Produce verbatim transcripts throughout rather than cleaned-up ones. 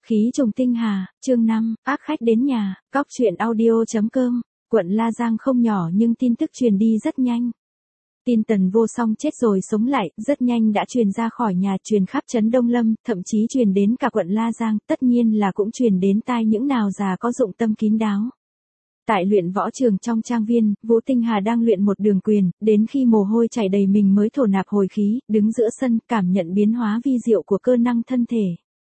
Khí trùng tinh hà, chương năm, ác khách đến nhà, cóc truyện audio.com, quận La Giang không nhỏ nhưng tin tức truyền đi rất nhanh. Tin Tần Vô Song chết rồi sống lại, rất nhanh đã truyền ra khỏi nhà, truyền khắp trấn Đông Lâm, thậm chí truyền đến cả quận La Giang, tất nhiên là cũng truyền đến tai những nào già có dụng tâm kín đáo. Tại luyện võ trường trong trang viên, Vũ Tinh Hà đang luyện một đường quyền, đến khi mồ hôi chảy đầy mình mới thổ nạp hồi khí, đứng giữa sân, cảm nhận biến hóa vi diệu của cơ năng thân thể.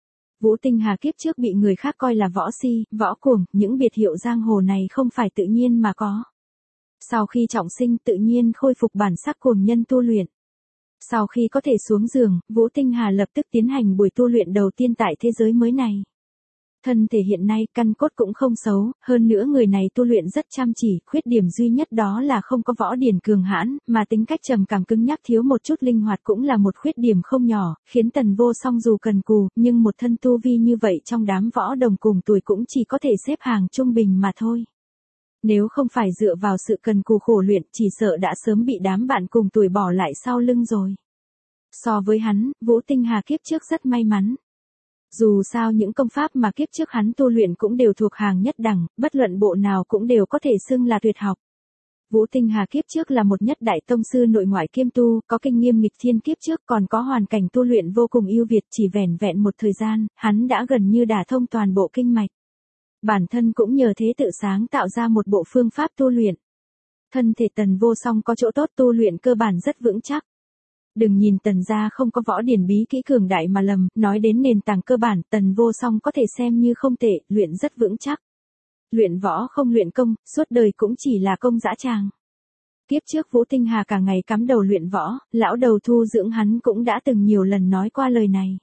Vũ Tinh Hà kiếp trước bị người khác coi là võ si, võ cuồng, những biệt hiệu giang hồ này không phải tự nhiên mà có. Sau khi trọng sinh tự nhiên khôi phục bản sắc cuồng nhân tu luyện. Sau khi có thể xuống giường, Vũ Tinh Hà lập tức tiến hành buổi tu luyện đầu tiên tại thế giới mới này. Thân thể hiện nay căn cốt cũng không xấu, hơn nữa người này tu luyện rất chăm chỉ, khuyết điểm duy nhất đó là không có võ điển cường hãn, mà tính cách trầm cảm cứng nhắc thiếu một chút linh hoạt cũng là một khuyết điểm không nhỏ, khiến Tần Vô Song dù cần cù, nhưng một thân tu vi như vậy trong đám võ đồng cùng tuổi cũng chỉ có thể xếp hàng trung bình mà thôi. Nếu không phải dựa vào sự cần cù khổ luyện, chỉ sợ đã sớm bị đám bạn cùng tuổi bỏ lại sau lưng rồi. So với hắn, Vũ Tinh Hà kiếp trước rất may mắn. Dù sao những công pháp mà kiếp trước hắn tu luyện cũng đều thuộc hàng nhất đẳng, bất luận bộ nào cũng đều có thể xưng là tuyệt học. Vũ Tinh Hà kiếp trước là một nhất đại tông sư nội ngoại kiêm tu, có kinh nghiệm nghịch thiên kiếp trước còn có hoàn cảnh tu luyện vô cùng ưu việt, chỉ vẻn vẹn một thời gian, hắn đã gần như đả thông toàn bộ kinh mạch. Bản thân cũng nhờ thế tự sáng tạo ra một bộ phương pháp tu luyện. Thân thể Tần Vô Song có chỗ tốt tu luyện cơ bản rất vững chắc. Đừng nhìn Tần gia không có võ điển bí kỹ cường đại mà lầm, nói đến nền tảng cơ bản, Tần Vô Song có thể xem như không tệ, luyện rất vững chắc. Luyện võ không luyện công, suốt đời cũng chỉ là công dã tràng. Kiếp trước Vũ Tinh Hà cả ngày cắm đầu luyện võ, lão đầu thu dưỡng hắn cũng đã từng nhiều lần nói qua lời này.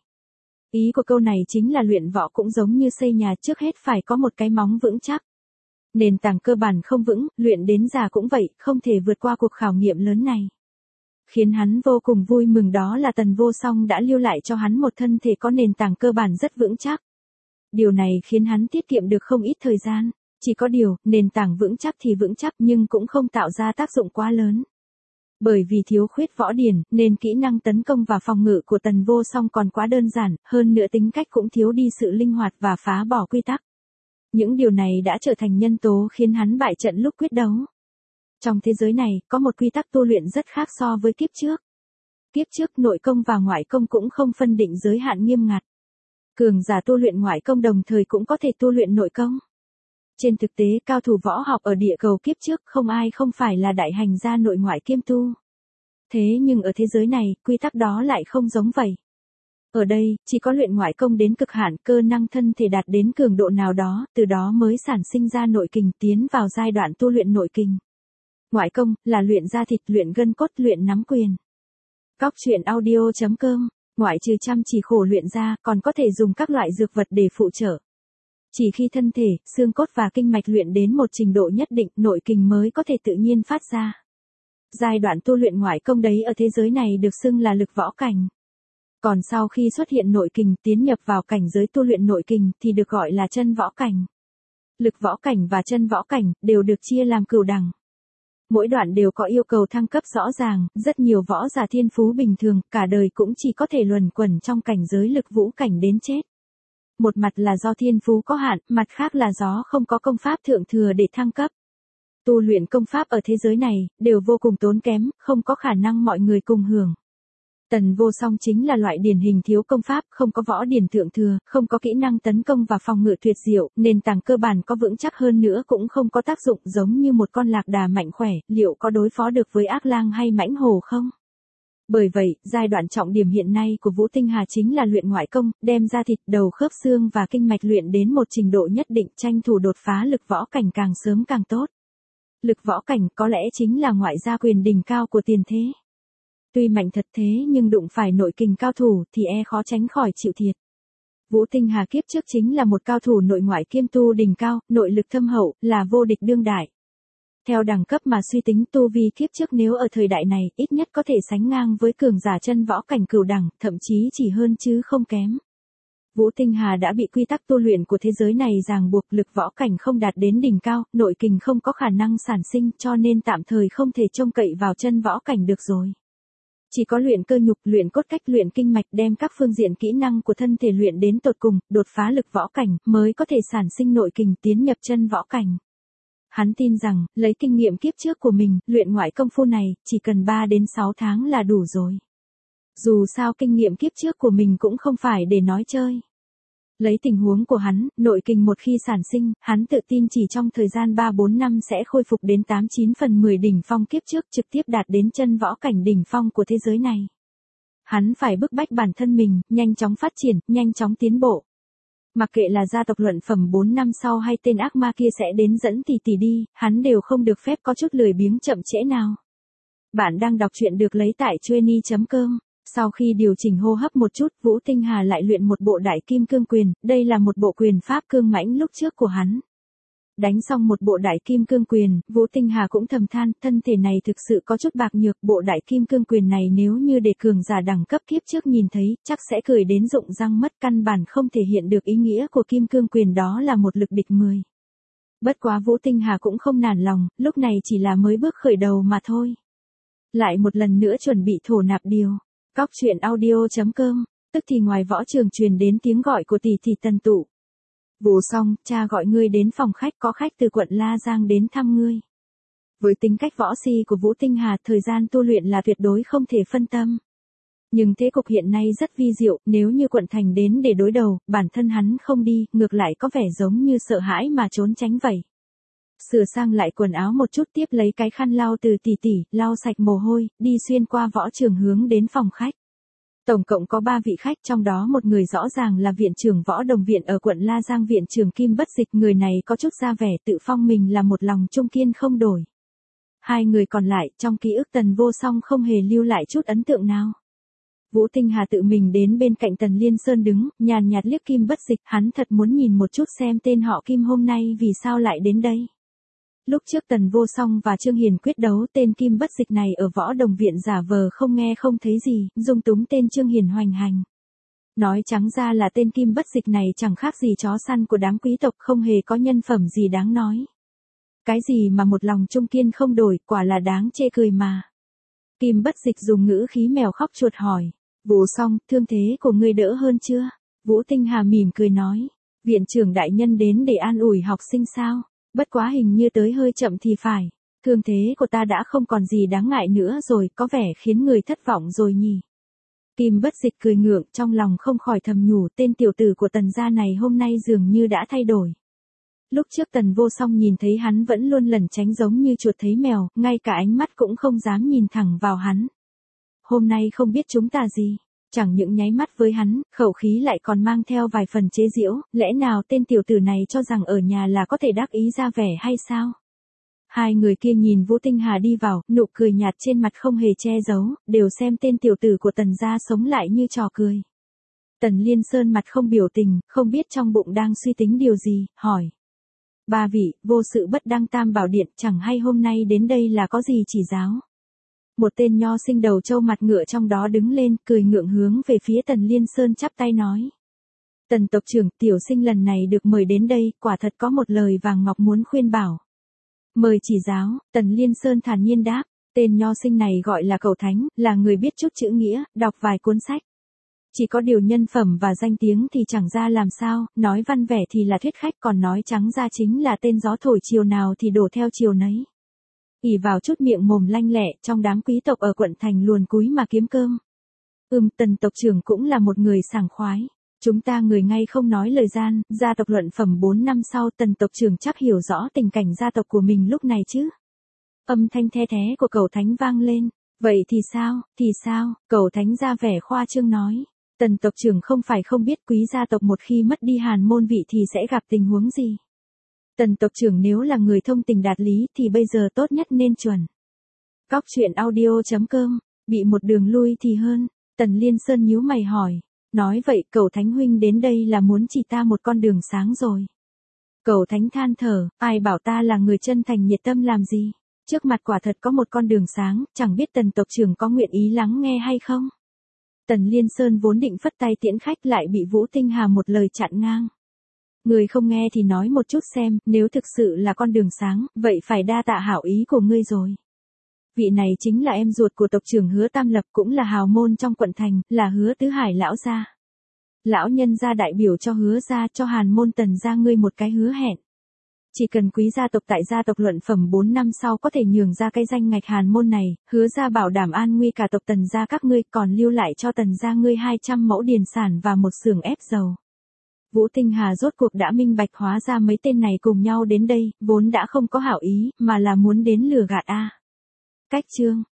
Ý của câu này chính là luyện võ cũng giống như xây nhà, trước hết phải có một cái móng vững chắc. Nền tảng cơ bản không vững, luyện đến già cũng vậy, không thể vượt qua cuộc khảo nghiệm lớn này. Khiến hắn vô cùng vui mừng đó là Tần Vô Song đã lưu lại cho hắn một thân thể có nền tảng cơ bản rất vững chắc. Điều này khiến hắn tiết kiệm được không ít thời gian, chỉ có điều, nền tảng vững chắc thì vững chắc nhưng cũng không tạo ra tác dụng quá lớn. Bởi vì thiếu khuyết võ điển, nên kỹ năng tấn công và phòng ngự của Tần Vô Song còn quá đơn giản, hơn nữa tính cách cũng thiếu đi sự linh hoạt và phá bỏ quy tắc. Những điều này đã trở thành nhân tố khiến hắn bại trận lúc quyết đấu. Trong thế giới này, có một quy tắc tu luyện rất khác so với kiếp trước. Kiếp trước nội công và ngoại công cũng không phân định giới hạn nghiêm ngặt. Cường giả tu luyện ngoại công đồng thời cũng có thể tu luyện nội công. Trên thực tế, cao thủ võ học ở địa cầu kiếp trước không ai không phải là đại hành gia nội ngoại kiêm tu. Thế nhưng ở thế giới này, quy tắc đó lại không giống vậy. Ở đây, chỉ có luyện ngoại công đến cực hạn, cơ năng thân thể đạt đến cường độ nào đó, từ đó mới sản sinh ra nội kình, tiến vào giai đoạn tu luyện nội kình. Ngoại công, là luyện da thịt, luyện gân cốt, luyện nắm quyền. Cóc truyện audio.com, ngoại trừ chăm chỉ khổ luyện ra, còn có thể dùng các loại dược vật để phụ trợ. Chỉ khi thân thể, xương cốt và kinh mạch luyện đến một trình độ nhất định, nội kình mới có thể tự nhiên phát ra. Giai đoạn tu luyện ngoại công đấy ở thế giới này được xưng là lực võ cảnh. Còn sau khi xuất hiện nội kình tiến nhập vào cảnh giới tu luyện nội kình thì được gọi là chân võ cảnh. Lực võ cảnh và chân võ cảnh đều được chia làm cửu đẳng. Mỗi đoạn đều có yêu cầu thăng cấp rõ ràng, rất nhiều võ giả thiên phú bình thường, cả đời cũng chỉ có thể luẩn quẩn trong cảnh giới lực vũ cảnh đến chết. Một mặt là do thiên phú có hạn, mặt khác là do không có công pháp thượng thừa để thăng cấp. Tu luyện công pháp ở thế giới này, đều vô cùng tốn kém, không có khả năng mọi người cùng hưởng. Tần Vô Song chính là loại điển hình thiếu công pháp, không có võ điển thượng thừa, không có kỹ năng tấn công và phòng ngự tuyệt diệu, nền tảng cơ bản có vững chắc hơn nữa cũng không có tác dụng giống như một con lạc đà mạnh khỏe, liệu có đối phó được với ác lang hay mãnh hổ không? Bởi vậy, giai đoạn trọng điểm hiện nay của Vũ Tinh Hà chính là luyện ngoại công, đem ra thịt, đầu khớp xương và kinh mạch luyện đến một trình độ nhất định, tranh thủ đột phá lực võ cảnh càng sớm càng tốt. Lực võ cảnh có lẽ chính là ngoại gia quyền đỉnh cao của tiền thế. Tuy mạnh thật thế nhưng đụng phải nội kình cao thủ thì e khó tránh khỏi chịu thiệt. Vũ Tinh Hà kiếp trước chính là một cao thủ nội ngoại kiêm tu đỉnh cao, nội lực thâm hậu, là vô địch đương đại. Theo đẳng cấp mà suy tính tu vi kiếp trước nếu ở thời đại này, ít nhất có thể sánh ngang với cường giả chân võ cảnh cửu đẳng, thậm chí chỉ hơn chứ không kém. Vũ Tinh Hà đã bị quy tắc tu luyện của thế giới này ràng buộc, lực võ cảnh không đạt đến đỉnh cao, nội kình không có khả năng sản sinh cho nên tạm thời không thể trông cậy vào chân võ cảnh được rồi. Chỉ có luyện cơ nhục, luyện cốt cách, luyện kinh mạch, đem các phương diện kỹ năng của thân thể luyện đến tột cùng, đột phá lực võ cảnh, mới có thể sản sinh nội kình tiến nhập chân võ cảnh. Hắn tin rằng, lấy kinh nghiệm kiếp trước của mình, luyện ngoại công phu này, chỉ cần ba đến sáu tháng là đủ rồi. Dù sao kinh nghiệm kiếp trước của mình cũng không phải để nói chơi. Lấy tình huống của hắn, nội kình một khi sản sinh, hắn tự tin chỉ trong thời gian ba bốn năm sẽ khôi phục đến tám chín phần mười đỉnh phong kiếp trước, trực tiếp đạt đến chân võ cảnh đỉnh phong của thế giới này. Hắn phải bức bách bản thân mình, nhanh chóng phát triển, nhanh chóng tiến bộ. Mặc kệ là gia tộc luận phẩm bốn năm sau hay tên ác ma kia sẽ đến dẫn tỷ tỷ đi, hắn đều không được phép có chút lười biếng chậm trễ nào. Bạn đang đọc truyện được lấy tại chueny chấm com. Sau khi điều chỉnh hô hấp một chút, Vũ Tinh Hà lại luyện một bộ đại kim cương quyền, đây là một bộ quyền pháp cương mãnh lúc trước của hắn. Đánh xong một bộ đại kim cương quyền, Vũ Tinh Hà cũng thầm than, thân thể này thực sự có chút bạc nhược, bộ đại kim cương quyền này nếu như để cường giả đẳng cấp kiếp trước nhìn thấy, chắc sẽ cười đến rụng răng mất, căn bản không thể hiện được ý nghĩa của kim cương quyền, đó là một lực địch mười. Bất quá Vũ Tinh Hà cũng không nản lòng, lúc này chỉ là mới bước khởi đầu mà thôi. Lại một lần nữa chuẩn bị thổ nạp điều. Cóc truyện audio chấm com, tức thì ngoài võ trường truyền đến tiếng gọi của tỷ tỷ Tần Tụ. Vụ xong, cha gọi ngươi đến phòng khách, có khách từ quận La Giang đến thăm ngươi. Với tính cách võ si của Vũ Tinh Hà, thời gian tu luyện là tuyệt đối không thể phân tâm. Nhưng thế cục hiện nay rất vi diệu, nếu như quận thành đến để đối đầu, bản thân hắn không đi, ngược lại có vẻ giống như sợ hãi mà trốn tránh vậy. Sửa sang lại quần áo một chút, tiếp lấy cái khăn lau từ tỷ tỷ, lau sạch mồ hôi, đi xuyên qua võ trường hướng đến phòng khách. Tổng cộng có ba vị khách, trong đó một người rõ ràng là viện trưởng võ đồng viện ở quận La Giang, viện trưởng Kim Bất Dịch, người này có chút ra vẻ tự phong mình là một lòng trung kiên không đổi. Hai người còn lại, trong ký ức Tần Vô Song không hề lưu lại chút ấn tượng nào. Vũ Tinh Hà tự mình đến bên cạnh Tần Liên Sơn đứng, nhàn nhạt liếc Kim Bất Dịch, hắn thật muốn nhìn một chút xem tên họ Kim hôm nay vì sao lại đến đây. Lúc trước Tần Vô Song và Trương Hiền quyết đấu, tên Kim Bất Dịch này ở võ đồng viện giả vờ không nghe không thấy gì, dung túng tên Trương Hiền hoành hành. Nói trắng ra là tên Kim Bất Dịch này chẳng khác gì chó săn của đám quý tộc, không hề có nhân phẩm gì đáng nói. Cái gì mà một lòng trung kiên không đổi, quả là đáng chê cười mà. Kim Bất Dịch dùng ngữ khí mèo khóc chuột hỏi, Vô Song, thương thế của ngươi đỡ hơn chưa? Vũ Tinh Hà mỉm cười nói, viện trưởng đại nhân đến để an ủi học sinh sao? Bất quá hình như tới hơi chậm thì phải, thương thế của ta đã không còn gì đáng ngại nữa rồi, có vẻ khiến người thất vọng rồi nhỉ. Kim Bất Dịch cười ngượng, trong lòng không khỏi thầm nhủ, tên tiểu tử của Tần gia này hôm nay dường như đã thay đổi. Lúc trước Tần Vô Song nhìn thấy hắn vẫn luôn lẩn tránh giống như chuột thấy mèo, ngay cả ánh mắt cũng không dám nhìn thẳng vào hắn. Hôm nay không biết chúng ta gì. Chẳng những nháy mắt với hắn, khẩu khí lại còn mang theo vài phần chế giễu, lẽ nào tên tiểu tử này cho rằng ở nhà là có thể đắc ý ra vẻ hay sao? Hai người kia nhìn Vũ Tinh Hà đi vào, nụ cười nhạt trên mặt không hề che giấu, đều xem tên tiểu tử của Tần gia sống lại như trò cười. Tần Liên Sơn mặt không biểu tình, không biết trong bụng đang suy tính điều gì, hỏi. Ba vị, vô sự bất đăng tam bảo điện, chẳng hay hôm nay đến đây là có gì chỉ giáo? Một tên nho sinh đầu trâu mặt ngựa trong đó đứng lên, cười ngượng hướng về phía Tần Liên Sơn chắp tay nói. Tần tộc trưởng, tiểu sinh lần này được mời đến đây, quả thật có một lời vàng ngọc muốn khuyên bảo. Mời chỉ giáo, Tần Liên Sơn thản nhiên đáp, tên nho sinh này gọi là Cẩu Thánh, là người biết chút chữ nghĩa, đọc vài cuốn sách. Chỉ có điều nhân phẩm và danh tiếng thì chẳng ra làm sao, nói văn vẻ thì là thuyết khách, còn nói trắng ra chính là tên gió thổi chiều nào thì đổ theo chiều nấy. ỷ vào chút miệng mồm lanh lẹ, trong đám quý tộc ở quận thành luồn cúi mà kiếm cơm. Ừm, Tần tộc trưởng cũng là một người sảng khoái. Chúng ta người ngay không nói lời gian, gia tộc luận phẩm bốn năm sau, Tần tộc trưởng chắc hiểu rõ tình cảnh gia tộc của mình lúc này chứ. Âm thanh the thé của Cẩu Thánh vang lên. Vậy thì sao, thì sao, Cẩu Thánh ra vẻ khoa trương nói. Tần tộc trưởng không phải không biết quý gia tộc một khi mất đi hàn môn vị thì sẽ gặp tình huống gì. Tần tộc trưởng nếu là người thông tình đạt lý thì bây giờ tốt nhất nên chuẩn. Cóc truyện audio chấm com, bị một đường lui thì hơn. Tần Liên Sơn nhíu mày hỏi. Nói vậy Cẩu Thánh huynh đến đây là muốn chỉ ta một con đường sáng rồi. Cẩu Thánh than thở, ai bảo ta là người chân thành nhiệt tâm làm gì. Trước mặt quả thật có một con đường sáng, chẳng biết tần tộc trưởng có nguyện ý lắng nghe hay không. Tần Liên Sơn vốn định phất tay tiễn khách lại bị Vũ Tinh Hà một lời chặn ngang. Người không nghe thì nói một chút xem, nếu thực sự là con đường sáng, vậy phải đa tạ hảo ý của ngươi rồi. Vị này chính là em ruột của tộc trưởng Hứa Tam Lập, cũng là hào môn trong quận thành, là Hứa Tứ Hải lão gia. Lão nhân gia đại biểu cho Hứa gia, cho Hàn môn Tần gia ngươi một cái hứa hẹn. Chỉ cần quý gia tộc tại gia tộc luận phẩm bốn năm sau có thể nhường ra cái danh ngạch Hàn môn này, Hứa gia bảo đảm an nguy cả tộc Tần gia các ngươi, còn lưu lại cho Tần gia ngươi hai trăm mẫu điền sản và một xưởng ép dầu. Vũ Tinh Hà rốt cuộc đã minh bạch, hóa ra mấy tên này cùng nhau đến đây, vốn đã không có hảo ý, mà là muốn đến lừa gạt a. Cách chương